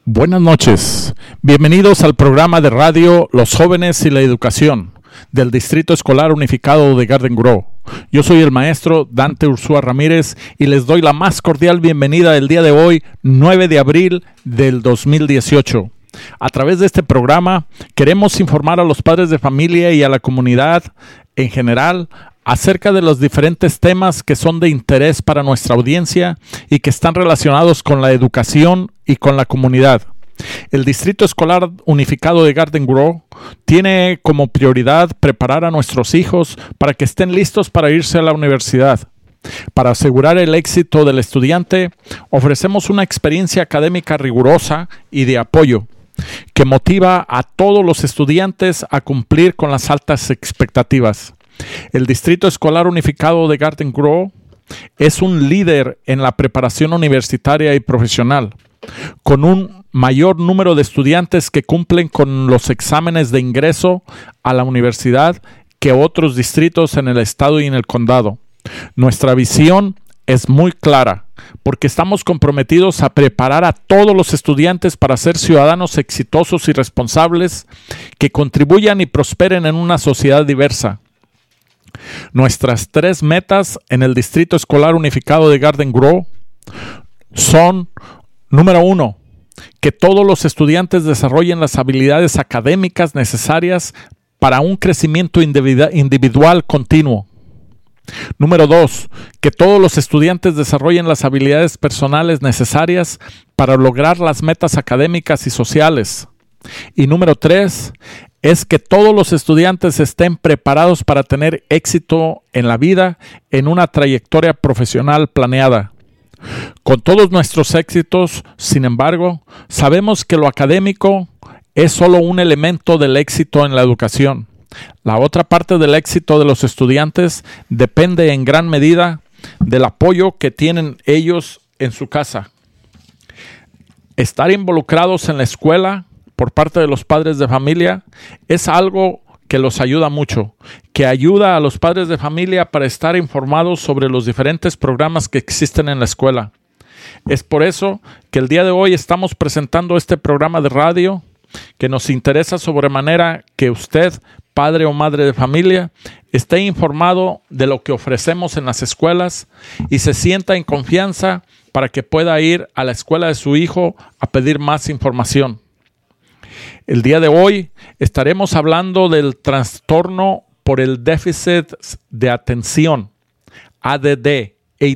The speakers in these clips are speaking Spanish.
Buenas noches, bienvenidos al programa de radio Los Jóvenes y la Educación del Distrito Escolar Unificado de Garden Grove. Yo soy el maestro Dante Ursúa Ramírez y les doy la más cordial bienvenida el día de hoy, 9 de abril del 2018. A través de este programa queremos informar a los padres de familia y a la comunidad en general acerca de los diferentes temas que son de interés para nuestra audiencia y que están relacionados con la educación y con la comunidad. El Distrito Escolar Unificado de Garden Grove tiene como prioridad preparar a nuestros hijos para que estén listos para irse a la universidad. Para asegurar el éxito del estudiante, ofrecemos una experiencia académica rigurosa y de apoyo que motiva a todos los estudiantes a cumplir con las altas expectativas. El Distrito Escolar Unificado de Garden Grove es un líder en la preparación universitaria y profesional, con un mayor número de estudiantes que cumplen con los exámenes de ingreso a la universidad que otros distritos en el estado y en el condado. Nuestra visión es muy clara, porque estamos comprometidos a preparar a todos los estudiantes para ser ciudadanos exitosos y responsables que contribuyan y prosperen en una sociedad diversa. Nuestras 3 metas en el Distrito Escolar Unificado de Garden Grove son: número 1, que todos los estudiantes desarrollen las habilidades académicas necesarias para un crecimiento individual continuo. Número 2, que todos los estudiantes desarrollen las habilidades personales necesarias para lograr las metas académicas y sociales. Y número 3, es que todos los estudiantes estén preparados para tener éxito en la vida en una trayectoria profesional planeada. Con todos nuestros éxitos, sin embargo, sabemos que lo académico es solo un elemento del éxito en la educación. La otra parte del éxito de los estudiantes depende en gran medida del apoyo que tienen ellos en su casa. Estar involucrados en la escuela por parte de los padres de familia es algo que los ayuda mucho, que ayuda a los padres de familia para estar informados sobre los diferentes programas que existen en la escuela. Es por eso que el día de hoy estamos presentando este programa de radio que nos interesa sobremanera que usted, padre o madre de familia, esté informado de lo que ofrecemos en las escuelas y se sienta en confianza para que pueda ir a la escuela de su hijo a pedir más información. El día de hoy estaremos hablando del trastorno por el déficit de atención, ADD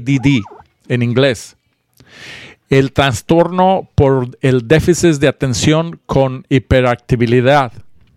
en inglés. El trastorno por el déficit de atención con hiperactividad,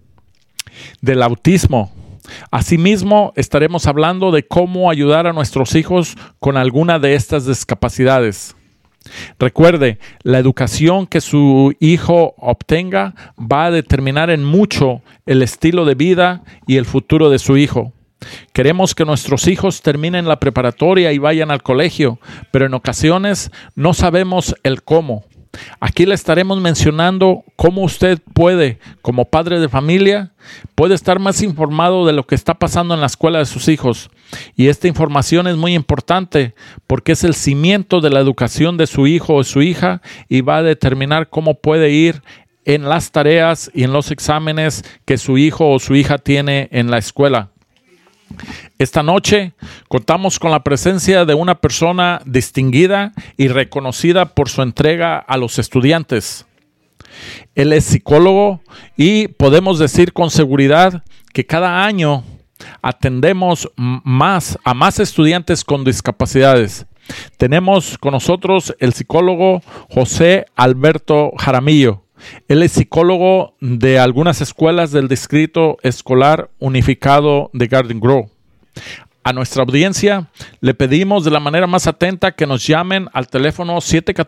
del autismo. Asimismo, estaremos hablando de cómo ayudar a nuestros hijos con alguna de estas discapacidades. Recuerde, la educación que su hijo obtenga va a determinar en mucho el estilo de vida y el futuro de su hijo. Queremos que nuestros hijos terminen la preparatoria y vayan al colegio, pero en ocasiones no sabemos el cómo. Aquí le estaremos mencionando cómo usted puede, como padre de familia, puede estar más informado de lo que está pasando en la escuela de sus hijos. Y esta información es muy importante porque es el cimiento de la educación de su hijo o su hija y va a determinar cómo puede ir en las tareas y en los exámenes que su hijo o su hija tiene en la escuela. Esta noche contamos con la presencia de una persona distinguida y reconocida por su entrega a los estudiantes. Él es psicólogo y podemos decir con seguridad que cada año atendemos a más estudiantes con discapacidades. Tenemos con nosotros el psicólogo José Alberto Jaramillo. Él es psicólogo de algunas escuelas del Distrito Escolar Unificado de Garden Grove. A nuestra audiencia le pedimos de la manera más atenta que nos llamen al teléfono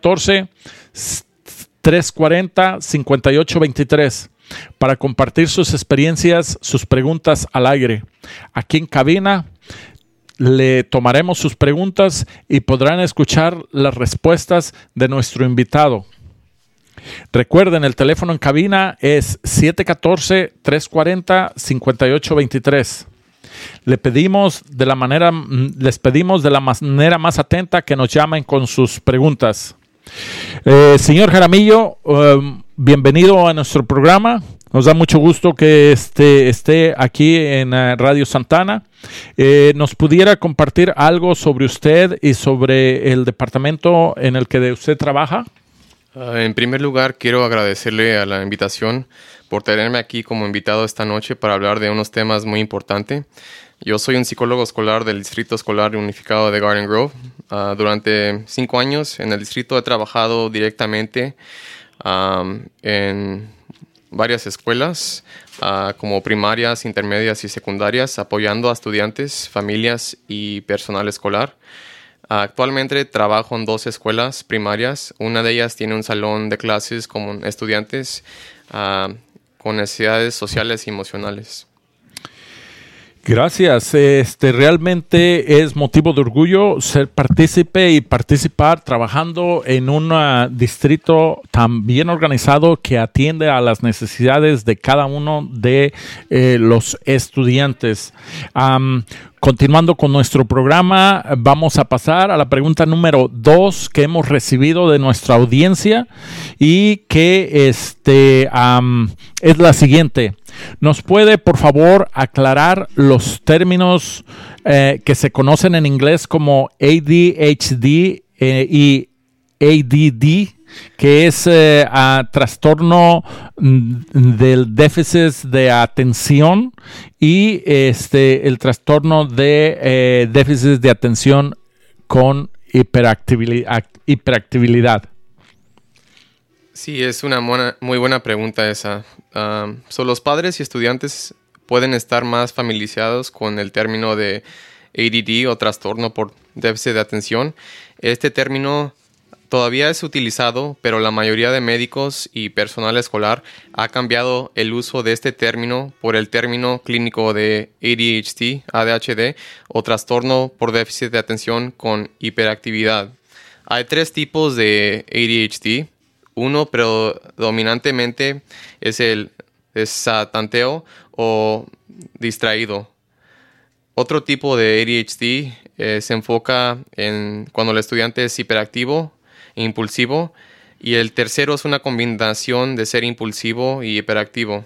714-340-5823 para compartir sus experiencias, sus preguntas al aire. Aquí en cabina le tomaremos sus preguntas y podrán escuchar las respuestas de nuestro invitado. Recuerden, el teléfono en cabina es 714-340-5823. Les pedimos de la manera más atenta que nos llamen con sus preguntas. Señor Jaramillo, bienvenido a nuestro programa. Nos da mucho gusto que esté aquí en Radio Santana. ¿Nos pudiera compartir algo sobre usted y sobre el departamento en el que usted trabaja? En primer lugar, quiero agradecerle a la invitación por tenerme aquí como invitado esta noche para hablar de unos temas muy importantes. Yo soy un psicólogo escolar del Distrito Escolar Unificado de Garden Grove. Durante 5 años en el distrito he trabajado directamente en varias escuelas, como primarias, intermedias y secundarias, apoyando a estudiantes, familias y personal escolar. Actualmente trabajo en 2 escuelas primarias. Una de ellas tiene un salón de clases con estudiantes con necesidades sociales y emocionales. Gracias. Realmente es motivo de orgullo ser partícipe y participar trabajando en un distrito tan bien organizado que atiende a las necesidades de cada uno de los estudiantes. Continuando con nuestro programa, vamos a pasar a la pregunta número 2 que hemos recibido de nuestra audiencia y que es la siguiente. ¿Nos puede, por favor, aclarar los términos que se conocen en inglés como ADHD y ADD, que es trastorno del déficit de atención y el trastorno de déficit de atención con hiperactividad? Sí, es una muy buena pregunta esa. Los padres y estudiantes pueden estar más familiarizados con el término de ADD o trastorno por déficit de atención. Este término todavía es utilizado, pero la mayoría de médicos y personal escolar ha cambiado el uso de este término por el término clínico de ADHD o trastorno por déficit de atención con hiperactividad. Hay 3 tipos de ADHD. Uno predominantemente es el tanteo o distraído. Otro tipo de ADHD se enfoca en cuando el estudiante es hiperactivo e impulsivo. Y el tercero es una combinación de ser impulsivo y hiperactivo.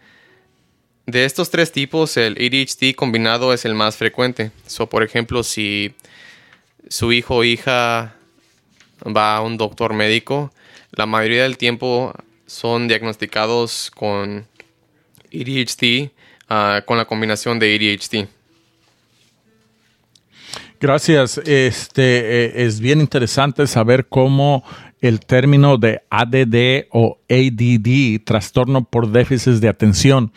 De estos 3 tipos, el ADHD combinado es el más frecuente. Por ejemplo, si su hijo o hija va a un doctor médico, la mayoría del tiempo son diagnosticados con ADHD, con la combinación de ADHD. Gracias. Es bien interesante saber cómo el término de ADD o ADD, trastorno por déficit de atención,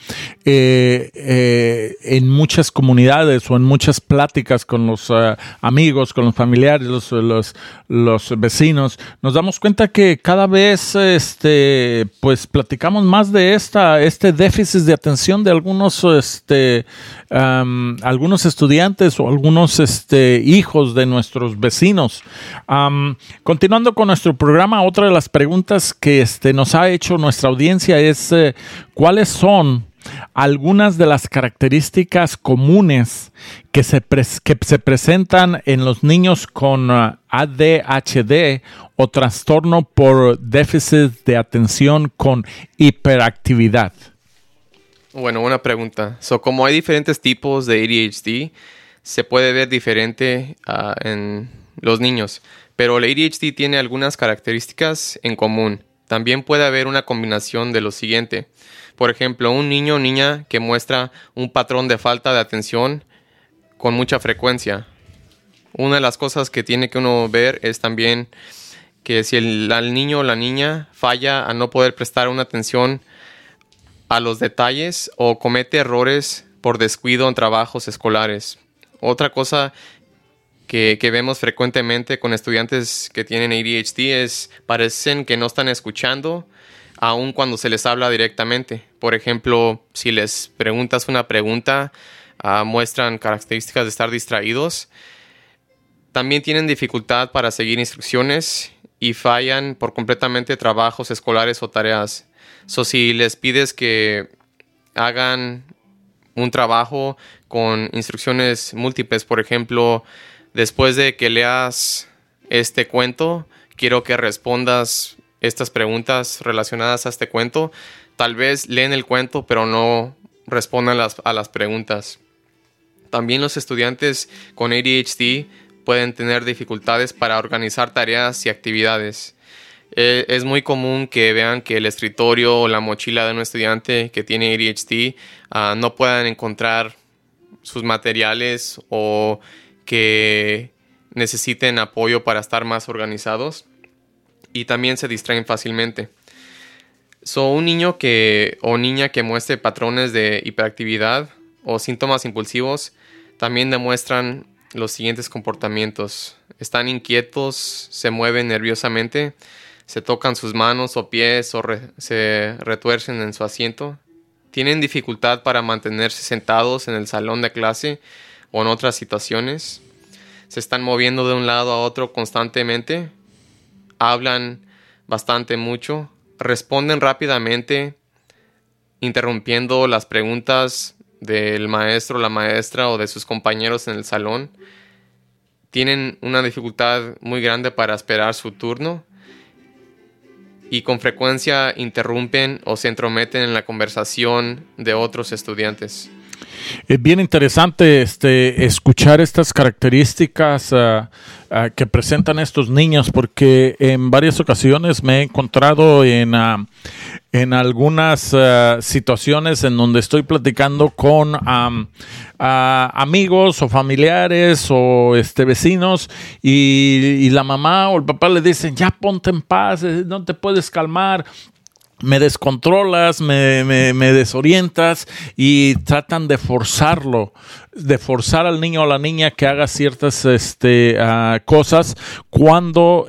en muchas comunidades o en muchas pláticas con los amigos, con los familiares, los vecinos, nos damos cuenta que cada vez pues platicamos más de este déficit de atención de algunos algunos estudiantes o algunos hijos de nuestros vecinos. Continuando con nuestro programa, otra de las preguntas que nos ha hecho nuestra audiencia es ¿cuáles son algunas de las características comunes que se presentan en los niños con ADHD o trastorno por déficit de atención con hiperactividad? Bueno, buena pregunta. Como hay diferentes tipos de ADHD, se puede ver diferente en los niños, pero el ADHD tiene algunas características en común. También puede haber una combinación de lo siguiente. Por ejemplo, un niño o niña que muestra un patrón de falta de atención con mucha frecuencia. Una de las cosas que tiene que uno ver es también que si el niño o la niña falla a no poder prestar una atención a los detalles o comete errores por descuido en trabajos escolares. Otra cosa que vemos frecuentemente con estudiantes que tienen ADHD es parecen que no están escuchando aun cuando se les habla directamente. Por ejemplo, si les preguntas una pregunta, muestran características de estar distraídos. También tienen dificultad para seguir instrucciones y fallan por completamente trabajos escolares o tareas. Si les pides que hagan un trabajo con instrucciones múltiples, por ejemplo, después de que leas este cuento, quiero que respondas estas preguntas relacionadas a este cuento. Tal vez leen el cuento, pero no respondan a las preguntas. También los estudiantes con ADHD pueden tener dificultades para organizar tareas y actividades. Es muy común que vean que el escritorio o la mochila de un estudiante que tiene ADHD no puedan encontrar sus materiales o que necesiten apoyo para estar más organizados, y también se distraen fácilmente. Un niño o niña que muestre patrones de hiperactividad o síntomas impulsivos también demuestran los siguientes comportamientos. Están inquietos, se mueven nerviosamente, se tocan sus manos o pies o se retuercen en su asiento. Tienen dificultad para mantenerse sentados en el salón de clase o en otras situaciones. Se están moviendo de un lado a otro constantemente. Hablan bastante mucho. Responden rápidamente, interrumpiendo las preguntas del maestro, la maestra o de sus compañeros en el salón. Tienen una dificultad muy grande para esperar su turno y con frecuencia interrumpen o se entrometen en la conversación de otros estudiantes. Es bien interesante escuchar estas características que presentan estos niños, porque en varias ocasiones me he encontrado en algunas situaciones en donde estoy platicando con amigos o familiares o vecinos, y la mamá o el papá le dicen: ya ponte en paz, no te puedes calmar, me descontrolas, me desorientas, y tratan de forzar al niño o la niña que haga ciertas cosas cuando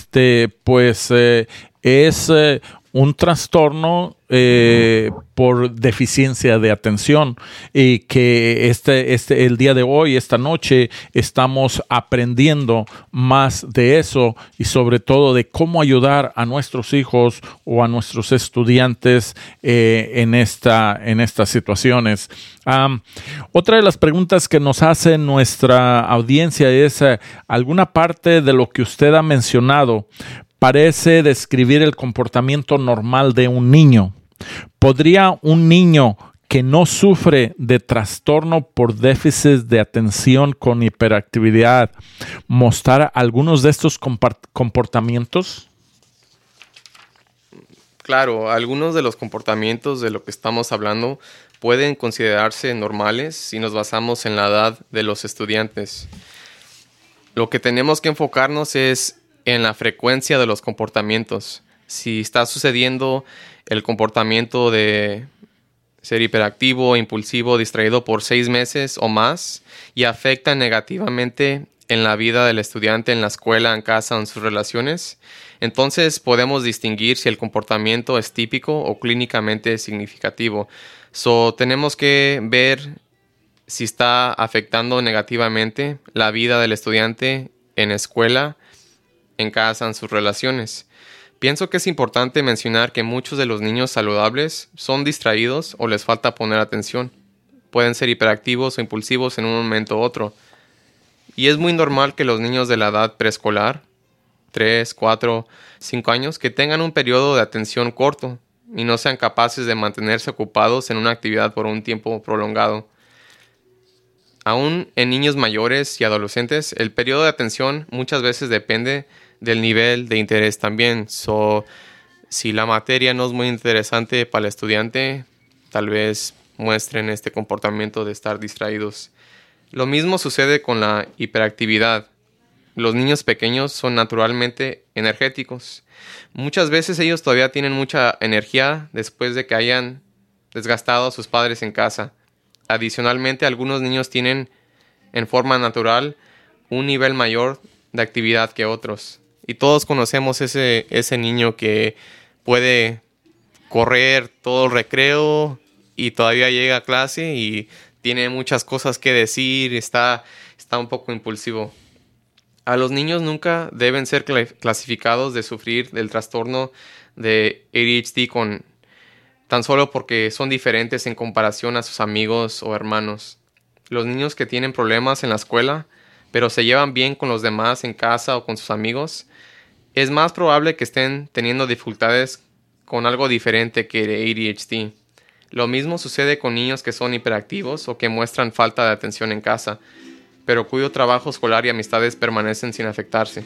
es un trastorno por deficiencia de atención, y que el día de hoy, esta noche, estamos aprendiendo más de eso, y sobre todo de cómo ayudar a nuestros hijos o a nuestros estudiantes en estas situaciones. Otra de las preguntas que nos hace nuestra audiencia es: ¿alguna parte de lo que usted ha mencionado parece describir el comportamiento normal de un niño? ¿Podría un niño que no sufre de trastorno por déficit de atención con hiperactividad mostrar algunos de estos comportamientos? Claro, algunos de los comportamientos de lo que estamos hablando pueden considerarse normales si nos basamos en la edad de los estudiantes. Lo que tenemos que enfocarnos es en la frecuencia de los comportamientos. Si está sucediendo el comportamiento de ser hiperactivo, impulsivo, distraído por 6 meses o más y afecta negativamente en la vida del estudiante, en la escuela, en casa, en sus relaciones, entonces podemos distinguir si el comportamiento es típico o clínicamente significativo. Tenemos que ver si está afectando negativamente la vida del estudiante en escuela, en casa, en sus relaciones. Pienso que es importante mencionar que muchos de los niños saludables son distraídos o les falta poner atención. Pueden ser hiperactivos o impulsivos en un momento u otro. Y es muy normal que los niños de la edad preescolar, 3, 4, 5 años, que tengan un periodo de atención corto y no sean capaces de mantenerse ocupados en una actividad por un tiempo prolongado. Aún en niños mayores y adolescentes, el periodo de atención muchas veces depende del nivel de interés también. Si la materia no es muy interesante para el estudiante, tal vez muestren este comportamiento de estar distraídos. Lo mismo sucede con la hiperactividad. Los niños pequeños son naturalmente energéticos. Muchas veces ellos todavía tienen mucha energía después de que hayan desgastado a sus padres en casa. Adicionalmente, algunos niños tienen en forma natural un nivel mayor de actividad que otros. Y todos conocemos ese niño que puede correr todo el recreo y todavía llega a clase y tiene muchas cosas que decir, está un poco impulsivo. A los niños nunca deben ser clasificados de sufrir del trastorno de ADHD tan solo porque son diferentes en comparación a sus amigos o hermanos. Los niños que tienen problemas en la escuela, pero se llevan bien con los demás en casa o con sus amigos, es más probable que estén teniendo dificultades con algo diferente que el ADHD. Lo mismo sucede con niños que son hiperactivos o que muestran falta de atención en casa, pero cuyo trabajo escolar y amistades permanecen sin afectarse.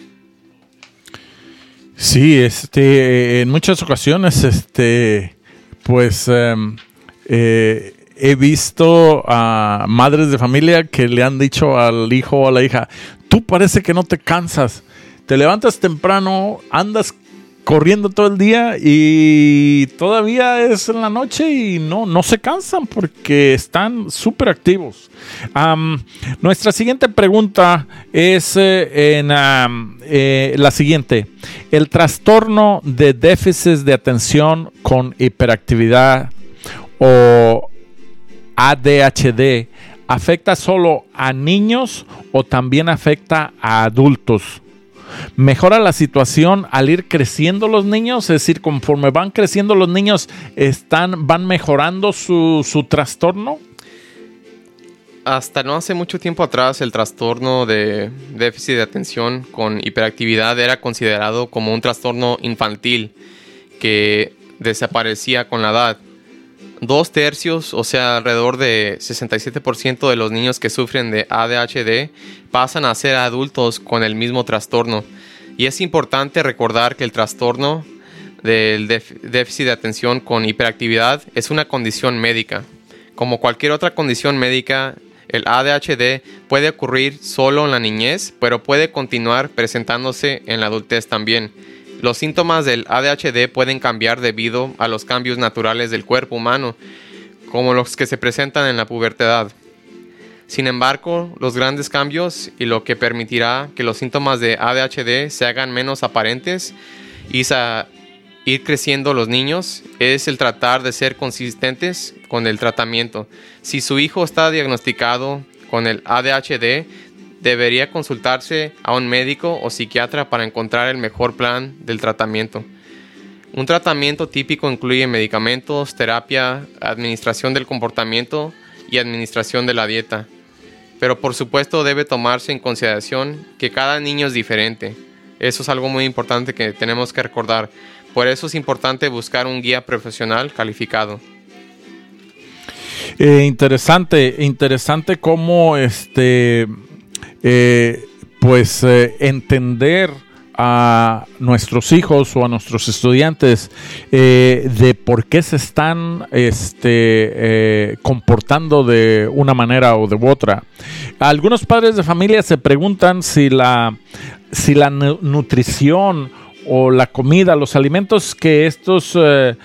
Sí, en muchas ocasiones, he visto a madres de familia que le han dicho al hijo o a la hija: tú parece que no te cansas, te levantas temprano, andas corriendo todo el día y todavía es en la noche y no se cansan porque están súper activos. Nuestra siguiente pregunta es la siguiente. ¿El trastorno de déficit de atención con hiperactividad o ADHD afecta solo a niños o también afecta a adultos? ¿Mejora la situación al ir creciendo los niños? Es decir, conforme van creciendo los niños, ¿van mejorando su trastorno? Hasta no hace mucho tiempo atrás, el trastorno de déficit de atención con hiperactividad era considerado como un trastorno infantil que desaparecía con la edad. 2/3, o sea, alrededor de 67% de los niños que sufren de ADHD pasan a ser adultos con el mismo trastorno. Y es importante recordar que el trastorno del déficit de atención con hiperactividad es una condición médica. Como cualquier otra condición médica, el ADHD puede ocurrir solo en la niñez, pero puede continuar presentándose en la adultez también. Los síntomas del ADHD pueden cambiar debido a los cambios naturales del cuerpo humano, como los que se presentan en la pubertad. Sin embargo, los grandes cambios y lo que permitirá que los síntomas de ADHD se hagan menos aparentes y ir creciendo los niños es el tratar de ser consistentes con el tratamiento. Si su hijo está diagnosticado con el ADHD, debería consultarse a un médico o psiquiatra para encontrar el mejor plan del tratamiento. Un tratamiento típico incluye medicamentos, terapia, administración del comportamiento y administración de la dieta. Pero por supuesto debe tomarse en consideración que cada niño es diferente. Eso es algo muy importante que tenemos que recordar. Por eso es importante buscar un guía profesional calificado. Interesante cómo entender a nuestros hijos o a nuestros estudiantes de por qué se están comportando de una manera o de otra. Algunos padres de familia se preguntan si la nutrición o la comida, los alimentos que estos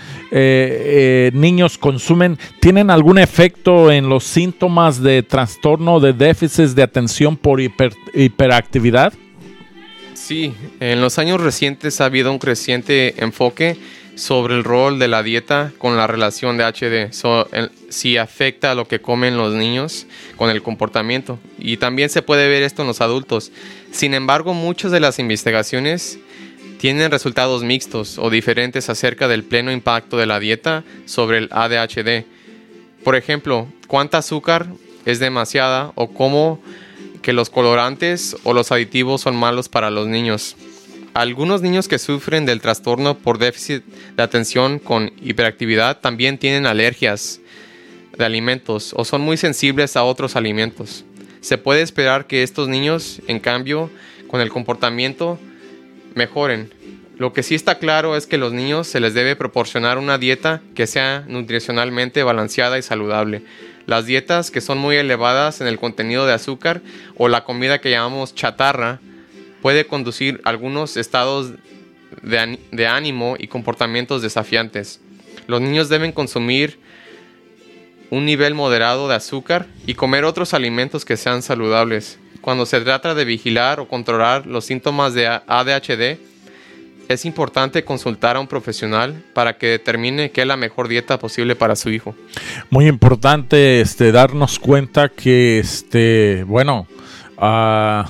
niños consumen, ¿tienen algún efecto en los síntomas de trastorno de déficit de atención por hiperactividad? Sí, en los años recientes ha habido un creciente enfoque sobre el rol de la dieta con la relación de HD, si afecta a lo que comen los niños con el comportamiento. Y también se puede ver esto en los adultos. Sin embargo, muchas de las investigaciones tienen resultados mixtos o diferentes acerca del pleno impacto de la dieta sobre el ADHD. Por ejemplo, cuánta azúcar es demasiada o cómo que los colorantes o los aditivos son malos para los niños. Algunos niños que sufren del trastorno por déficit de atención con hiperactividad también tienen alergias de alimentos o son muy sensibles a otros alimentos. Se puede esperar que estos niños, en cambio, con el comportamiento, mejoren. Lo que sí está claro es que a los niños se les debe proporcionar una dieta que sea nutricionalmente balanceada y saludable. Las dietas que son muy elevadas en el contenido de azúcar o la comida que llamamos chatarra puede conducir a algunos estados de ánimo y comportamientos desafiantes. Los niños deben consumir un nivel moderado de azúcar y comer otros alimentos que sean saludables. Cuando se trata de vigilar o controlar los síntomas de ADHD, es importante consultar a un profesional para que determine qué es la mejor dieta posible para su hijo. Muy importante darnos cuenta que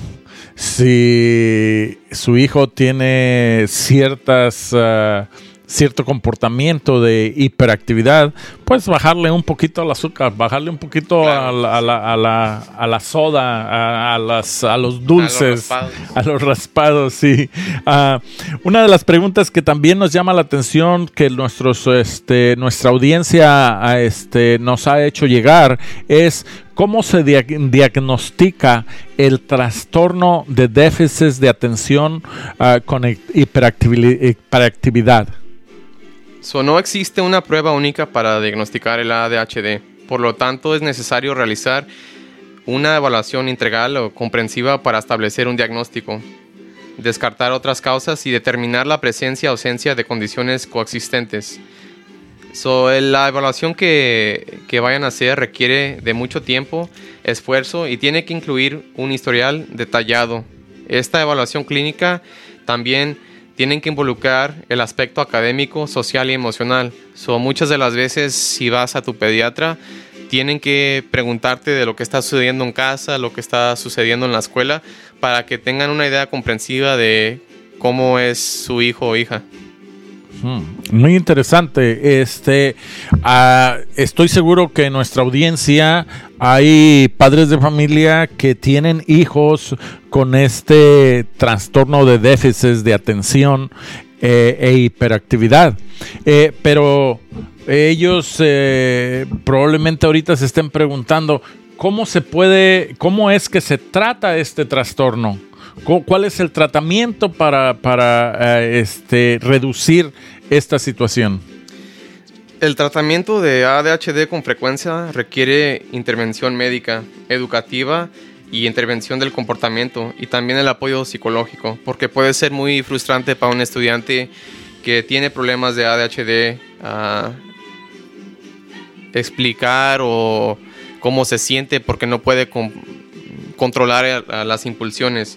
si su hijo tiene ciertas cierto comportamiento de hiperactividad, pues bajarle un poquito al azúcar, bajarle un poquito a la soda, a los dulces, a los raspados, sí. Una de las preguntas que también nos llama la atención que nuestra audiencia nos ha hecho llegar es ¿cómo se diagnostica el trastorno de déficit de atención con hiperactividad? No existe una prueba única para diagnosticar el ADHD. Por lo tanto, es necesario realizar una evaluación integral o comprensiva para establecer un diagnóstico, descartar otras causas y determinar la presencia o ausencia de condiciones coexistentes. La evaluación que vayan a hacer requiere de mucho tiempo, esfuerzo y tiene que incluir un historial detallado. Esta evaluación clínica también tiene que involucrar el aspecto académico, social y emocional. Muchas de las veces, si vas a tu pediatra, tienen que preguntarte de lo que está sucediendo en casa, lo que está sucediendo en la escuela, para que tengan una idea comprensiva de cómo es su hijo o hija. Muy interesante. Estoy seguro que en nuestra audiencia hay padres de familia que tienen hijos con este trastorno de déficit de atención e hiperactividad. Pero ellos probablemente ahorita se estén preguntando cómo es que se trata este trastorno. ¿Cuál es el tratamiento para reducir esta situación? El tratamiento de ADHD con frecuencia requiere intervención médica, educativa y intervención del comportamiento y también el apoyo psicológico, porque puede ser muy frustrante para un estudiante que tiene problemas de ADHD explicar o cómo se siente porque no puede controlar las impulsiones.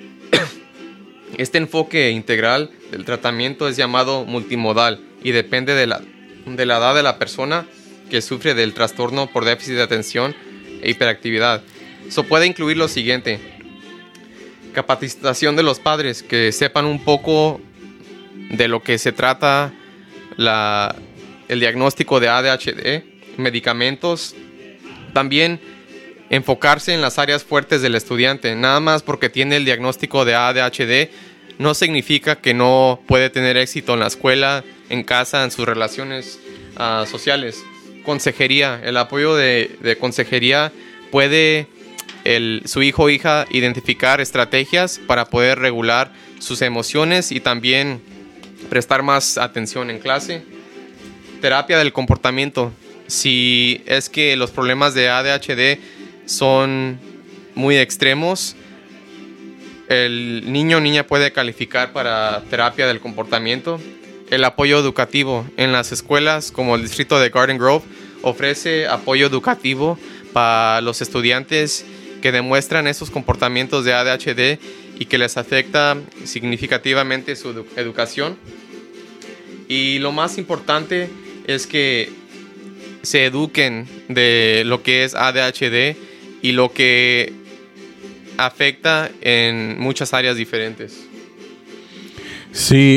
Este enfoque integral del tratamiento es llamado multimodal y depende de la edad de la persona que sufre del trastorno por déficit de atención e hiperactividad. Puede incluir lo siguiente: capacitación de los padres, que sepan un poco de lo que se trata el diagnóstico de ADHD, medicamentos, también enfocarse en las áreas fuertes del estudiante. Nada más porque tiene el diagnóstico de ADHD no significa que no puede tener éxito en la escuela, en casa, en sus relaciones sociales. Consejería, el apoyo de consejería puede su hijo o hija identificar estrategias para poder regular sus emociones y también prestar más atención en clase. Terapia del comportamiento. Si es que los problemas de ADHD son muy extremos, el niño o niña puede calificar para terapia del comportamiento. El apoyo educativo. En las escuelas como el distrito de Garden Grove ofrece apoyo educativo para los estudiantes que demuestran esos comportamientos de ADHD y que les afecta significativamente su educación. Y lo más importante es que se eduquen de lo que es ADHD y lo que afecta en muchas áreas diferentes. Sí,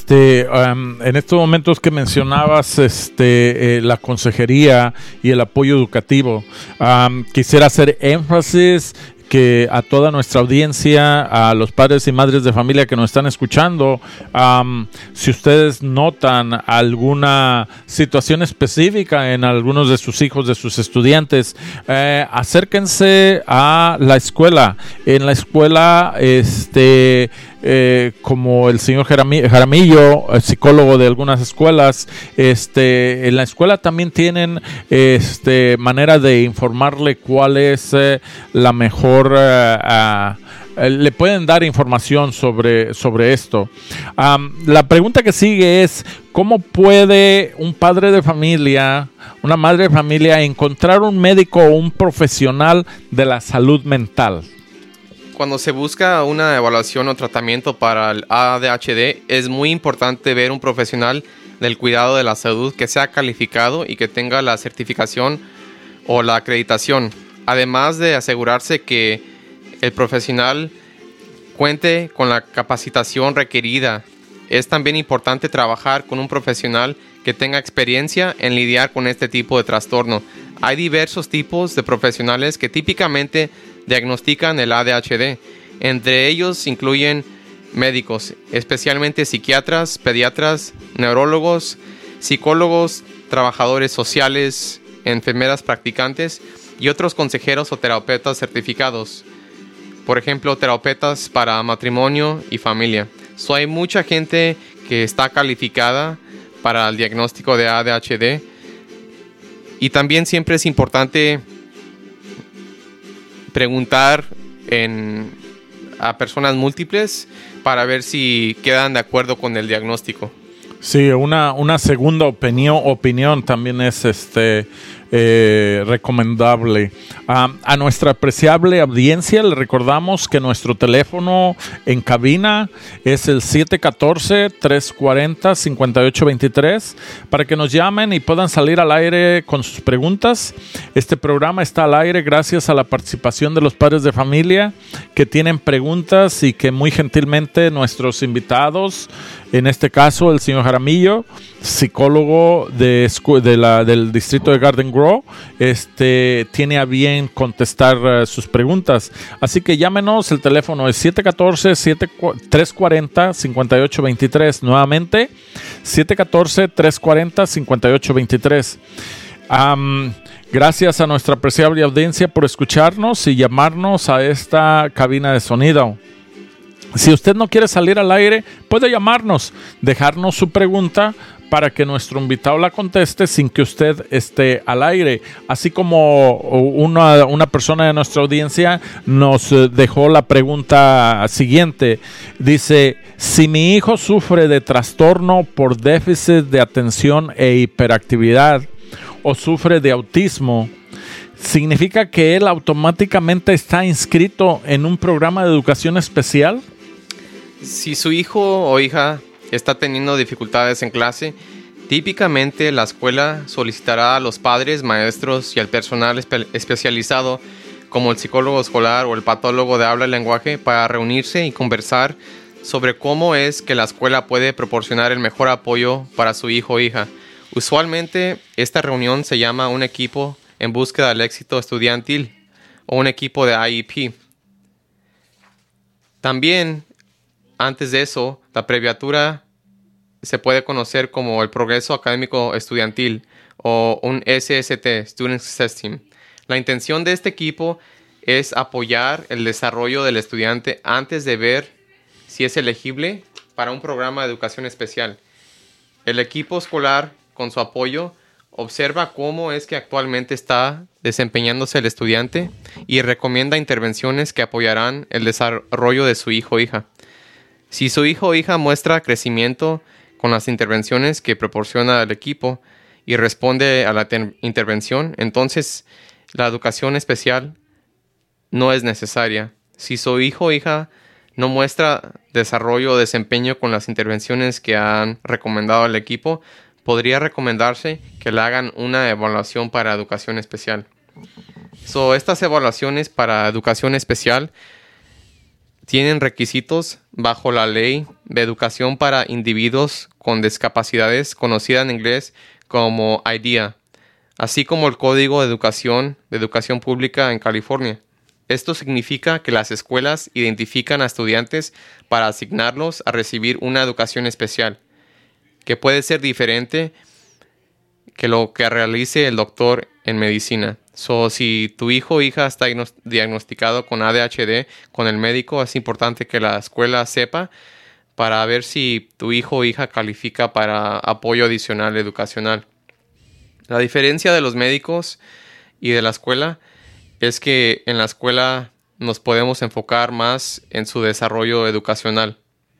en estos momentos que mencionabas la consejería y el apoyo educativo, quisiera hacer énfasis que a toda nuestra audiencia, a los padres y madres de familia que nos están escuchando, si ustedes notan alguna situación específica en algunos de sus hijos, de sus estudiantes, acérquense a la escuela. En la escuela, como el señor Jaramillo, psicólogo de algunas escuelas, en la escuela también tienen manera de informarle cuál es la mejor, le pueden dar información sobre esto. La pregunta que sigue es: ¿cómo puede un padre de familia, una madre de familia, encontrar un médico o un profesional de la salud mental? Cuando se busca una evaluación o tratamiento para el ADHD, es muy importante ver un profesional del cuidado de la salud que sea calificado y que tenga la certificación o la acreditación, además de asegurarse que el profesional cuente con la capacitación requerida es también importante trabajar con un profesional que tenga experiencia en lidiar con este tipo de trastorno. Hay diversos tipos de profesionales que típicamente diagnostican el ADHD. Entre ellos incluyen médicos, especialmente psiquiatras, pediatras, neurólogos, psicólogos, trabajadores sociales, enfermeras practicantes y otros consejeros o terapeutas certificados. Por ejemplo, terapeutas para matrimonio y familia. Hay mucha gente que está calificada para el diagnóstico de ADHD. Y también siempre es importante preguntar a personas múltiples para ver si quedan de acuerdo con el diagnóstico. Sí, una segunda opinión también es recomendable. A nuestra apreciable audiencia le recordamos que nuestro teléfono en cabina es el 714-340-5823 para que nos llamen y puedan salir al aire con sus preguntas. Este programa está al aire gracias a la participación de los padres de familia que tienen preguntas y que muy gentilmente nuestros invitados, en este caso el señor Jaramillo, psicólogo del distrito de Garden Grove, tiene a bien contestar sus preguntas. Así que llámenos, el teléfono es 714-340-5823. Nuevamente, 714-340-5823. Gracias a nuestra apreciable audiencia por escucharnos y llamarnos a esta cabina de sonido. Si usted no quiere salir al aire, puede llamarnos, dejarnos su pregunta para que nuestro invitado la conteste sin que usted esté al aire. Así como una persona de nuestra audiencia nos dejó la pregunta siguiente. Dice, si mi hijo sufre de trastorno por déficit de atención e hiperactividad o sufre de autismo, ¿significa que él automáticamente está inscrito en un programa de educación especial? Si su hijo o hija está teniendo dificultades en clase, típicamente la escuela solicitará a los padres, maestros y al personal especializado, como el psicólogo escolar o el patólogo de habla y lenguaje, para reunirse y conversar sobre cómo es que la escuela puede proporcionar el mejor apoyo para su hijo o hija. Usualmente, esta reunión se llama un equipo en búsqueda del éxito estudiantil o un equipo de IEP. También, antes de eso, la abreviatura se puede conocer como el Progreso Académico Estudiantil o un SST, Student Success Team. La intención de este equipo es apoyar el desarrollo del estudiante antes de ver si es elegible para un programa de educación especial. El equipo escolar, con su apoyo, observa cómo es que actualmente está desempeñándose el estudiante y recomienda intervenciones que apoyarán el desarrollo de su hijo o hija. Si su hijo o hija muestra crecimiento con las intervenciones que proporciona el equipo y responde a la intervención, entonces la educación especial no es necesaria. Si su hijo o hija no muestra desarrollo o desempeño con las intervenciones que han recomendado al equipo, podría recomendarse que le hagan una evaluación para educación especial. Estas evaluaciones para educación especial tienen requisitos bajo la Ley de Educación para Individuos con Discapacidades, conocida en inglés como IDEA, así como el Código de Educación Pública en California. Esto significa que las escuelas identifican a estudiantes para asignarlos a recibir una educación especial, que puede ser diferente que lo que realice el doctor en medicina. Si tu hijo o hija está diagnosticado con ADHD con el médico, es importante que la escuela sepa para ver si tu hijo o hija califica para apoyo adicional educacional. La diferencia de los médicos y de la escuela es que en la escuela nos podemos enfocar más en su desarrollo educacional.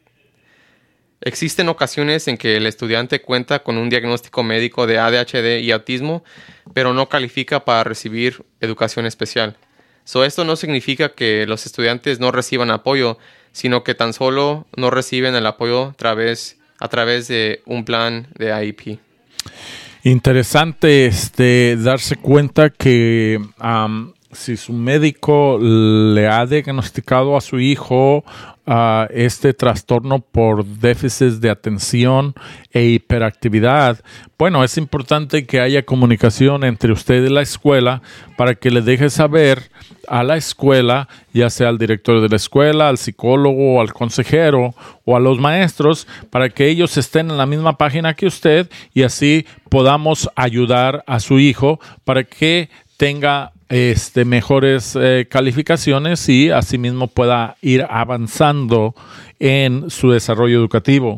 Existen ocasiones en que el estudiante cuenta con un diagnóstico médico de ADHD y autismo, pero no califica para recibir educación especial. Esto no significa que los estudiantes no reciban apoyo, sino que tan solo no reciben el apoyo a través de un plan de IEP. Interesante darse cuenta que si su médico le ha diagnosticado a su hijo este trastorno por déficit de atención e hiperactividad, bueno, es importante que haya comunicación entre usted y la escuela para que le deje saber a la escuela, ya sea al director de la escuela, al psicólogo, al consejero o a los maestros, para que ellos estén en la misma página que usted y así podamos ayudar a su hijo para que tenga mejores calificaciones y asimismo pueda ir avanzando en su desarrollo educativo.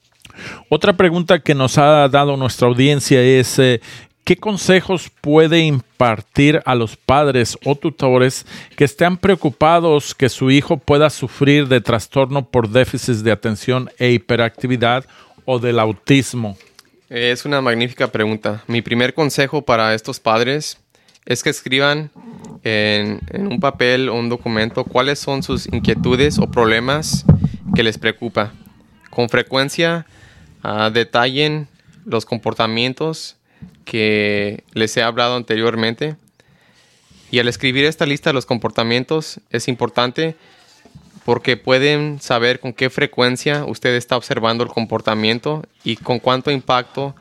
Otra pregunta que nos ha dado nuestra audiencia es ¿qué consejos puede impartir a los padres o tutores que estén preocupados que su hijo pueda sufrir de trastorno por déficit de atención e hiperactividad o del autismo? Es una magnífica pregunta. Mi primer consejo para estos padres es que escriban en un papel o un documento cuáles son sus inquietudes o problemas que les preocupa. Con frecuencia detallen los comportamientos que les he hablado anteriormente. Y al escribir esta lista de los comportamientos es importante porque pueden saber con qué frecuencia usted está observando el comportamiento y con cuánto impacto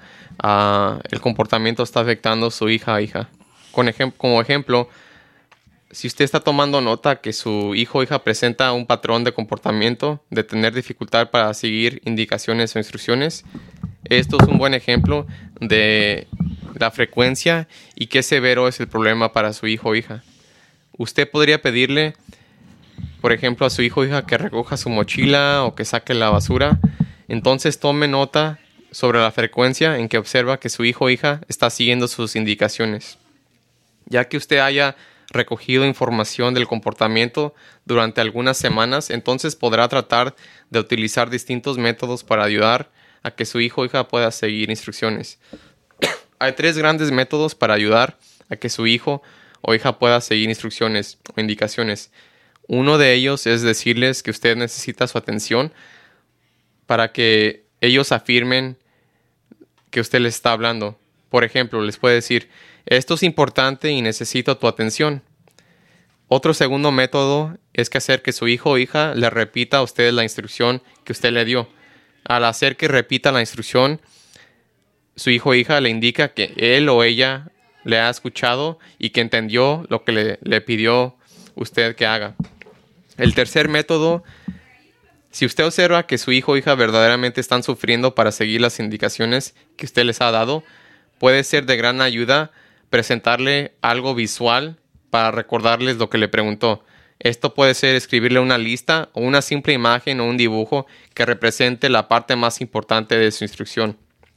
el comportamiento está afectando a su hija o hija. Como ejemplo, si usted está tomando nota que su hijo o hija presenta un patrón de comportamiento, de tener dificultad para seguir indicaciones o instrucciones, esto es un buen ejemplo de la frecuencia y qué severo es el problema para su hijo o hija. Usted podría pedirle, por ejemplo, a su hijo o hija que recoja su mochila o que saque la basura. Entonces tome nota sobre la frecuencia en que observa que su hijo o hija está siguiendo sus indicaciones. Ya que usted haya recogido información del comportamiento durante algunas semanas, entonces podrá tratar de utilizar distintos métodos para ayudar a que su hijo o hija pueda seguir instrucciones. Hay 3 grandes métodos para ayudar a que su hijo o hija pueda seguir instrucciones o indicaciones. Uno de ellos es decirles que usted necesita su atención para que ellos afirmen que usted les está hablando. Por ejemplo, les puede decir: esto es importante y necesito tu atención. Otro segundo método es que hacer que su hijo o hija le repita a usted la instrucción que usted le dio. Al hacer que repita la instrucción, su hijo o hija le indica que él o ella le ha escuchado y que entendió lo que le pidió usted que haga. El tercer método, si usted observa que su hijo o hija verdaderamente están sufriendo para seguir las indicaciones que usted les ha dado, puede ser de gran ayuda presentarle algo visual para recordarles lo que le preguntó. Esto puede ser escribirle una lista o una simple imagen o un dibujo que represente la parte más importante de su instrucción.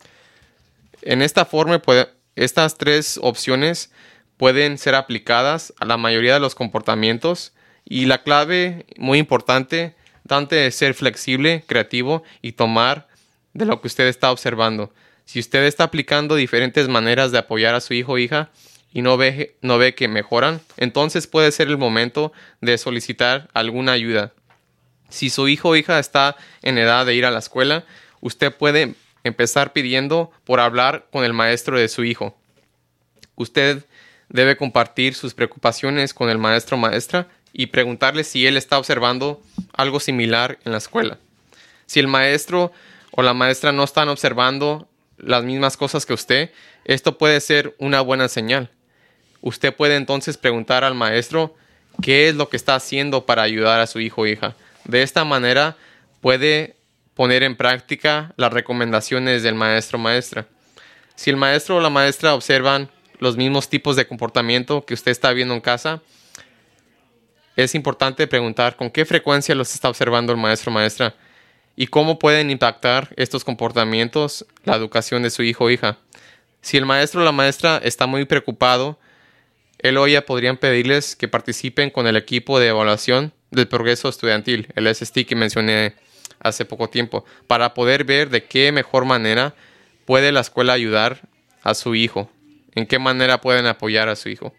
En esta forma, estas 3 opciones pueden ser aplicadas a la mayoría de los comportamientos y la clave muy importante, Dante, es ser flexible, creativo y tomar de lo que usted está observando. Si usted está aplicando diferentes maneras de apoyar a su hijo o hija y no ve que mejoran, entonces puede ser el momento de solicitar alguna ayuda. Si su hijo o hija está en edad de ir a la escuela, usted puede empezar pidiendo por hablar con el maestro de su hijo. Usted debe compartir sus preocupaciones con el maestro o maestra y preguntarle si él está observando algo similar en la escuela. Si el maestro o la maestra no están observando las mismas cosas que usted, esto puede ser una buena señal. Usted puede entonces preguntar al maestro qué es lo que está haciendo para ayudar a su hijo o hija. De esta manera puede poner en práctica las recomendaciones del maestro o maestra. Si el maestro o la maestra observan los mismos tipos de comportamiento que usted está viendo en casa, es importante preguntar con qué frecuencia los está observando el maestro o maestra y cómo pueden impactar estos comportamientos la educación de su hijo o hija. Si el maestro o la maestra está muy preocupado, él o ella podrían pedirles que participen con el equipo de evaluación del progreso estudiantil, el SST que mencioné hace poco tiempo, para poder ver de qué mejor manera puede la escuela ayudar a su hijo, en qué manera pueden apoyar a su hijo.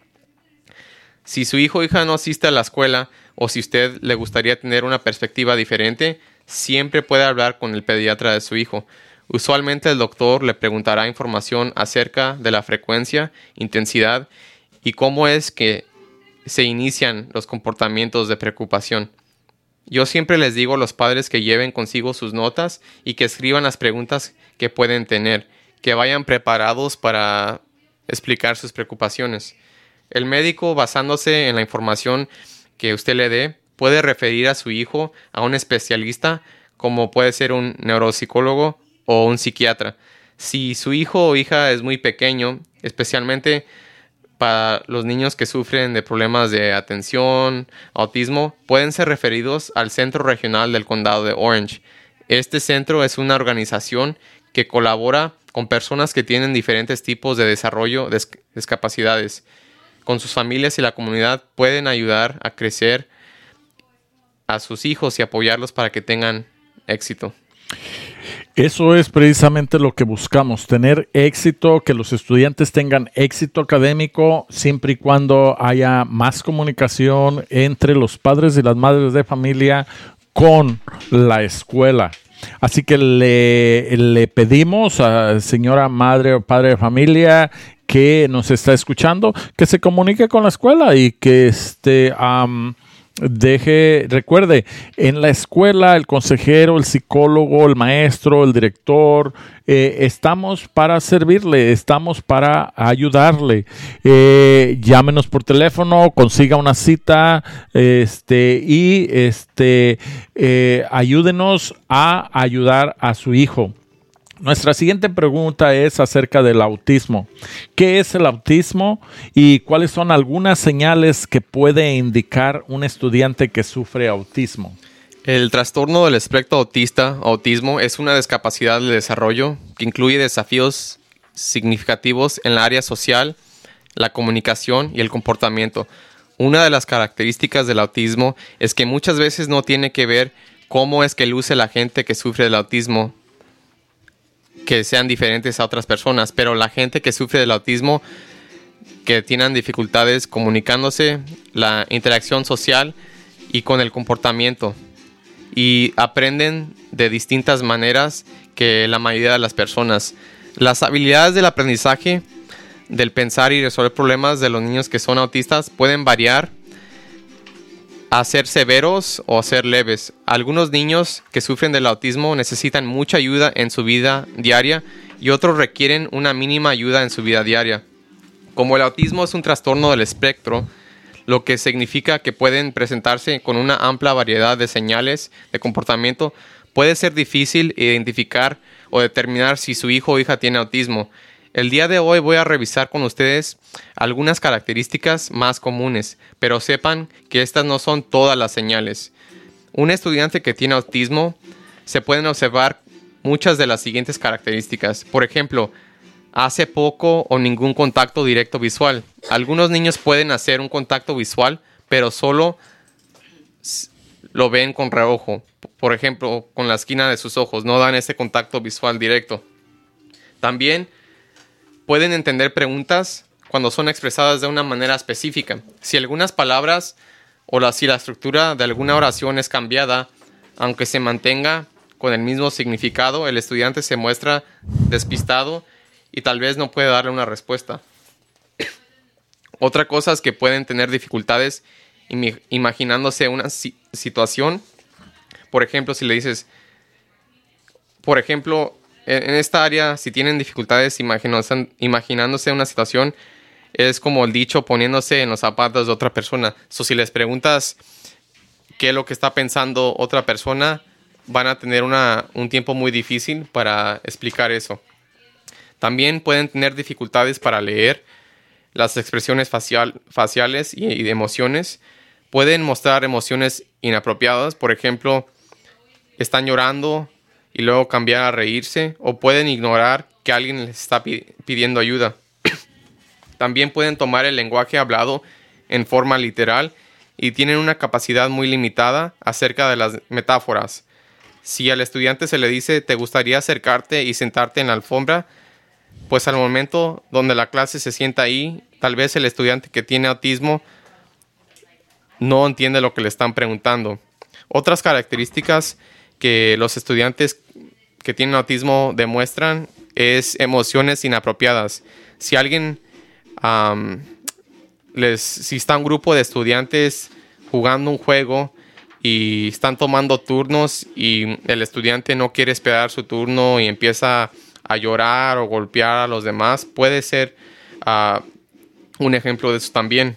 Si su hijo o hija no asiste a la escuela o si usted le gustaría tener una perspectiva diferente, siempre puede hablar con el pediatra de su hijo. Usualmente el doctor le preguntará información acerca de la frecuencia, intensidad y cómo es que se inician los comportamientos de preocupación. Yo siempre les digo a los padres que lleven consigo sus notas y que escriban las preguntas que pueden tener, que vayan preparados para explicar sus preocupaciones. El médico, basándose en la información que usted le dé, puede referir a su hijo a un especialista, como puede ser un neuropsicólogo o un psiquiatra. Si su hijo o hija es muy pequeño, especialmente para los niños que sufren de problemas de atención, autismo, pueden ser referidos al Centro Regional del Condado de Orange. Este centro es una organización que colabora con personas que tienen diferentes tipos de desarrollo de discapacidades. Con sus familias y la comunidad pueden ayudar a crecer a sus hijos y apoyarlos para que tengan éxito. Eso es precisamente lo que buscamos, tener éxito, que los estudiantes tengan éxito académico, siempre y cuando haya más comunicación entre los padres y las madres de familia con la escuela. Así que le pedimos a señora madre o padre de familia que nos está escuchando, que se comunique con la escuela y que recuerde, en la escuela el consejero, el psicólogo, el maestro, el director, estamos para servirle, estamos para ayudarle. Llámenos por teléfono, consiga una cita, ayúdenos a ayudar a su hijo. Nuestra siguiente pregunta es acerca del autismo. ¿Qué es el autismo y cuáles son algunas señales que puede indicar un estudiante que sufre autismo? El trastorno del espectro autista, autismo, es una discapacidad de desarrollo que incluye desafíos significativos en la área social, la comunicación y el comportamiento. Una de las características del autismo es que muchas veces no tiene que ver cómo es que luce la gente que sufre del autismo, que sean diferentes a otras personas, pero la gente que sufre del autismo, que tienen dificultades comunicándose, la interacción social y con el comportamiento, y aprenden de distintas maneras que la mayoría de las personas. Las habilidades del aprendizaje, del pensar y resolver problemas de los niños que son autistas pueden variar a ser severos o a ser leves. Algunos niños que sufren del autismo necesitan mucha ayuda en su vida diaria y otros requieren una mínima ayuda en su vida diaria. Como el autismo es un trastorno del espectro, lo que significa que pueden presentarse con una amplia variedad de señales de comportamiento, puede ser difícil identificar o determinar si su hijo o hija tiene autismo. El día de hoy voy a revisar con ustedes algunas características más comunes, pero sepan que estas no son todas las señales. Un estudiante que tiene autismo se pueden observar muchas de las siguientes características. Por ejemplo, hace poco o ningún contacto directo visual. Algunos niños pueden hacer un contacto visual, pero solo lo ven con reojo. Por ejemplo, con la esquina de sus ojos, no dan ese contacto visual directo. También pueden entender preguntas cuando son expresadas de una manera específica. Si algunas palabras si la estructura de alguna oración es cambiada, aunque se mantenga con el mismo significado, el estudiante se muestra despistado y tal vez no puede darle una respuesta. Otra cosa es que pueden tener dificultades imaginándose una situación. Por ejemplo, si le dices, en esta área, si tienen dificultades imaginándose una situación, es como el dicho, poniéndose en los zapatos de otra persona. Si les preguntas qué es lo que está pensando otra persona, van a tener un tiempo muy difícil para explicar eso. También pueden tener dificultades para leer las expresiones faciales y de emociones. Pueden mostrar emociones inapropiadas. Por ejemplo, están llorando y luego cambiar a reírse, o pueden ignorar que alguien les está pidiendo ayuda. También pueden tomar el lenguaje hablado en forma literal y tienen una capacidad muy limitada acerca de las metáforas. Si al estudiante se le dice, ¿te gustaría acercarte y sentarte en la alfombra? Pues al momento donde la clase se sienta ahí, tal vez el estudiante que tiene autismo no entiende lo que le están preguntando. Otras características que los estudiantes que tienen autismo demuestran es emociones inapropiadas. Si alguien si está un grupo de estudiantes jugando un juego y están tomando turnos y el estudiante no quiere esperar su turno y empieza a llorar o golpear a los demás, puede ser un ejemplo de eso también.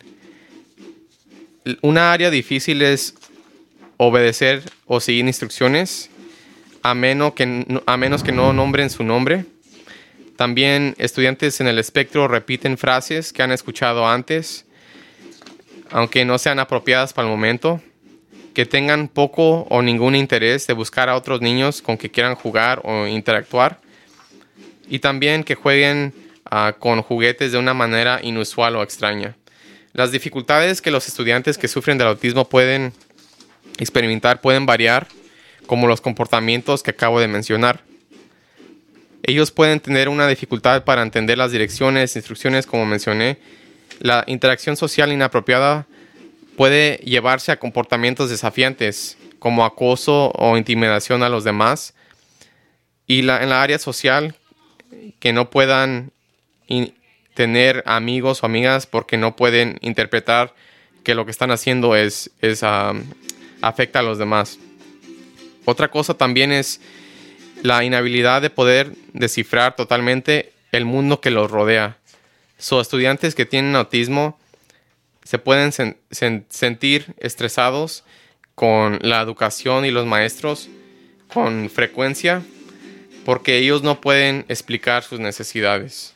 Una área difícil es obedecer o seguir instrucciones a menos que no nombren su nombre. También estudiantes en el espectro repiten frases que han escuchado antes, aunque no sean apropiadas para el momento. Que tengan poco o ningún interés de buscar a otros niños con que quieran jugar o interactuar. Y también que jueguen con juguetes de una manera inusual o extraña. Las dificultades que los estudiantes que sufren del autismo pueden experimentar pueden variar, como los comportamientos que acabo de mencionar. Ellos pueden tener una dificultad para entender las direcciones, instrucciones, como mencioné. La interacción social inapropiada puede llevarse a comportamientos desafiantes, como acoso o intimidación a los demás. Y en la área social, que no puedan tener amigos o amigas porque no pueden interpretar que lo que están haciendo afecta a los demás. Otra cosa también es la inhabilidad de poder descifrar totalmente el mundo que los rodea. Estudiantes que tienen autismo se pueden sentir estresados con la educación y los maestros con frecuencia porque ellos no pueden explicar sus necesidades.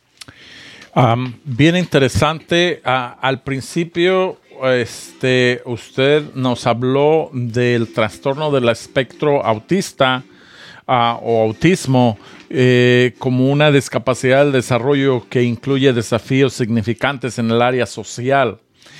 Bien interesante. Al principio, usted nos habló del trastorno del espectro autista o autismo como una discapacidad del desarrollo que incluye desafíos significantes en el área social.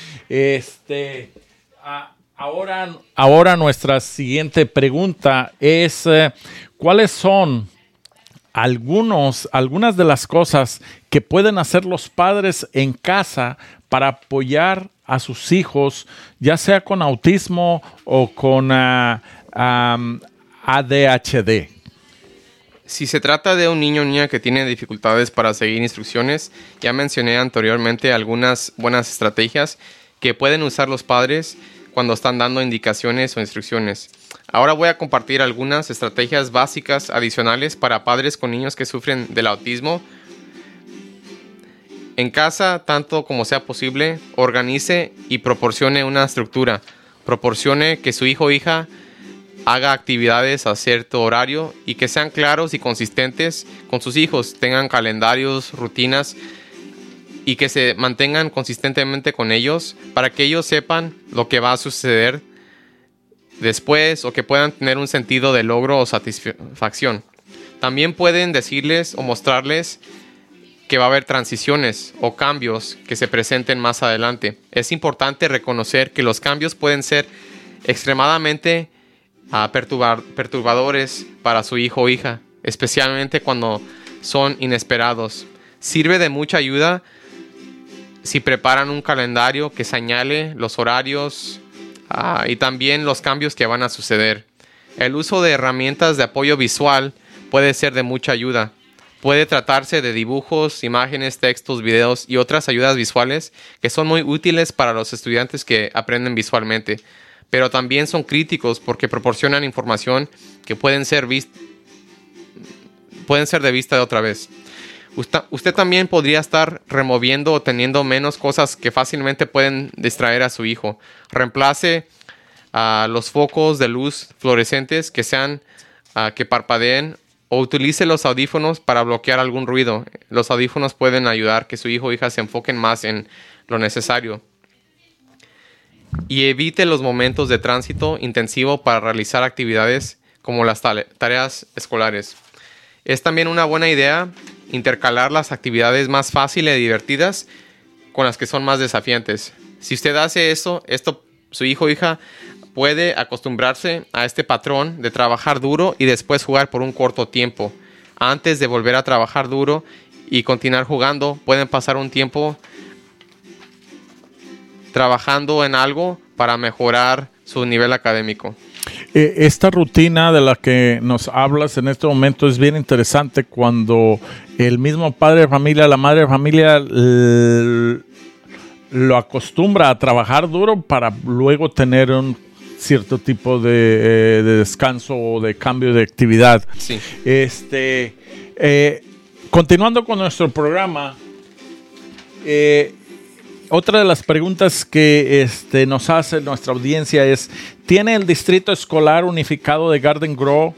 Ahora nuestra siguiente pregunta es ¿cuáles son algunas de las cosas que pueden hacer los padres en casa para apoyar a sus hijos, ya sea con autismo o con ADHD? Si se trata de un niño o niña que tiene dificultades para seguir instrucciones, ya mencioné anteriormente algunas buenas estrategias que pueden usar los padres cuando están dando indicaciones o instrucciones. Ahora voy a compartir algunas estrategias básicas adicionales para padres con niños que sufren del autismo. En casa, tanto como sea posible, organice y proporcione una estructura. Proporcione que su hijo o hija haga actividades a cierto horario y que sean claros y consistentes con sus hijos. Tengan calendarios, rutinas y que se mantengan consistentemente con ellos para que ellos sepan lo que va a suceder después o que puedan tener un sentido de logro o satisfacción. También pueden decirles o mostrarles que va a haber transiciones o cambios que se presenten más adelante. Es importante reconocer que los cambios pueden ser extremadamente perturbadores para su hijo o hija, especialmente cuando son inesperados. Sirve de mucha ayuda si preparan un calendario que señale los horarios y también los cambios que van a suceder. El uso de herramientas de apoyo visual puede ser de mucha ayuda. Puede tratarse de dibujos, imágenes, textos, videos y otras ayudas visuales que son muy útiles para los estudiantes que aprenden visualmente, pero también son críticos porque proporcionan información que pueden ser de vista de otra vez. Usted también podría estar removiendo o teniendo menos cosas que fácilmente pueden distraer a su hijo. Reemplace los focos de luz fluorescentes que parpadeen o utilice los audífonos para bloquear algún ruido. Los audífonos pueden ayudar que su hijo o hija se enfoquen más en lo necesario. Y evite los momentos de tránsito intensivo para realizar actividades como las tareas escolares. Es también una buena idea intercalar las actividades más fáciles y divertidas con las que son más desafiantes. Si usted hace esto, su hijo o hija puede acostumbrarse a este patrón de trabajar duro y después jugar por un corto tiempo. Antes de volver a trabajar duro y continuar jugando, pueden pasar un tiempo trabajando en algo para mejorar su nivel académico. Esta rutina de la que nos hablas en este momento es bien interesante cuando el mismo padre de familia, la madre de familia lo acostumbra a trabajar duro para luego tener un cierto tipo de descanso o de cambio de actividad. Sí. Continuando con nuestro programa, otra de las preguntas que nos hace nuestra audiencia es: ¿tiene el Distrito Escolar Unificado de Garden Grove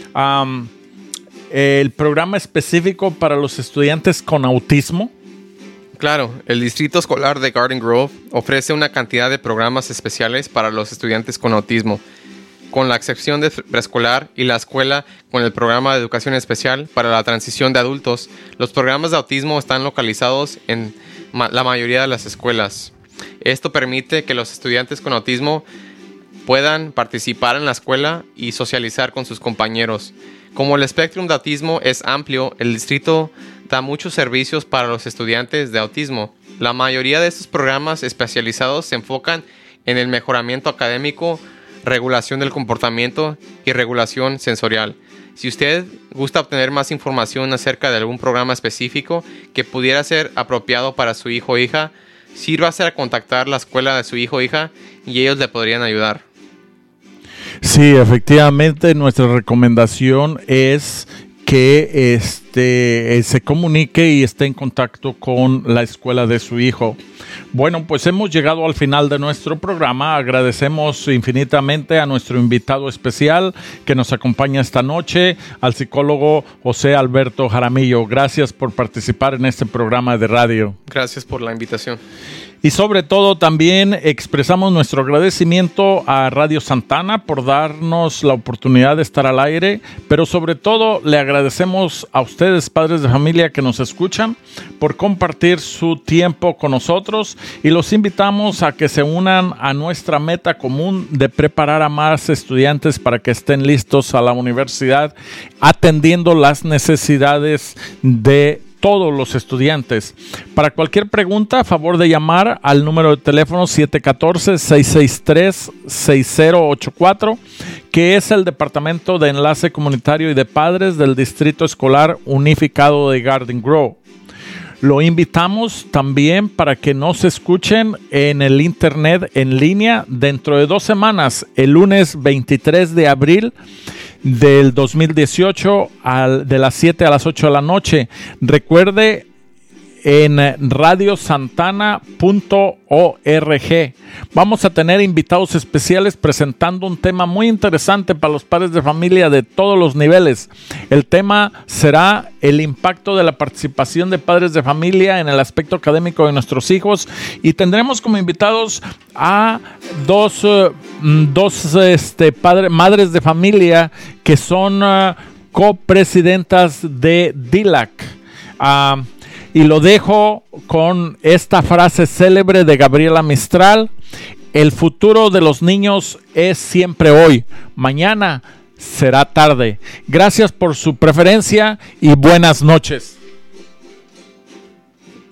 el programa específico para los estudiantes con autismo? Claro, el Distrito Escolar de Garden Grove ofrece una cantidad de programas especiales para los estudiantes con autismo, con la excepción de preescolar y la escuela con el programa de educación especial para la transición de adultos. Los programas de autismo están localizados en la mayoría de las escuelas. Esto permite que los estudiantes con autismo puedan participar en la escuela y socializar con sus compañeros. Como el espectro de autismo es amplio, el distrito da muchos servicios para los estudiantes de autismo. La mayoría de estos programas especializados se enfocan en el mejoramiento académico, regulación del comportamiento y regulación sensorial. Si usted gusta obtener más información acerca de algún programa específico que pudiera ser apropiado para su hijo o hija, sírvase a contactar la escuela de su hijo o hija y ellos le podrían ayudar. Sí, efectivamente, nuestra recomendación es que se comunique y esté en contacto con la escuela de su hijo. Bueno, pues hemos llegado al final de nuestro programa. Agradecemos infinitamente a nuestro invitado especial que nos acompaña esta noche, al psicólogo José Alberto Jaramillo. Gracias por participar en este programa de radio. Gracias por la invitación. Y sobre todo también expresamos nuestro agradecimiento a Radio Santana por darnos la oportunidad de estar al aire, pero sobre todo le agradecemos a ustedes, padres de familia que nos escuchan, por compartir su tiempo con nosotros, y los invitamos a que se unan a nuestra meta común de preparar a más estudiantes para que estén listos a la universidad, atendiendo las necesidades de todos los estudiantes. Para cualquier pregunta, a favor de llamar al número de teléfono 714-663-6084, que es el Departamento de Enlace Comunitario y de Padres del Distrito Escolar Unificado de Garden Grove. Lo invitamos también para que nos escuchen en el internet en línea dentro de 2 semanas, el lunes 23 de abril del 2018 de las 7 a las 8 de la noche. Recuerde, en radiosantana.org vamos a tener invitados especiales presentando un tema muy interesante para los padres de familia de todos los niveles. El tema será el impacto de la participación de padres de familia en el aspecto académico de nuestros hijos, y tendremos como invitados a dos madres de familia que son copresidentas de DILAC. Y lo dejo con esta frase célebre de Gabriela Mistral: el futuro de los niños es siempre hoy, mañana será tarde. Gracias por su preferencia y buenas noches.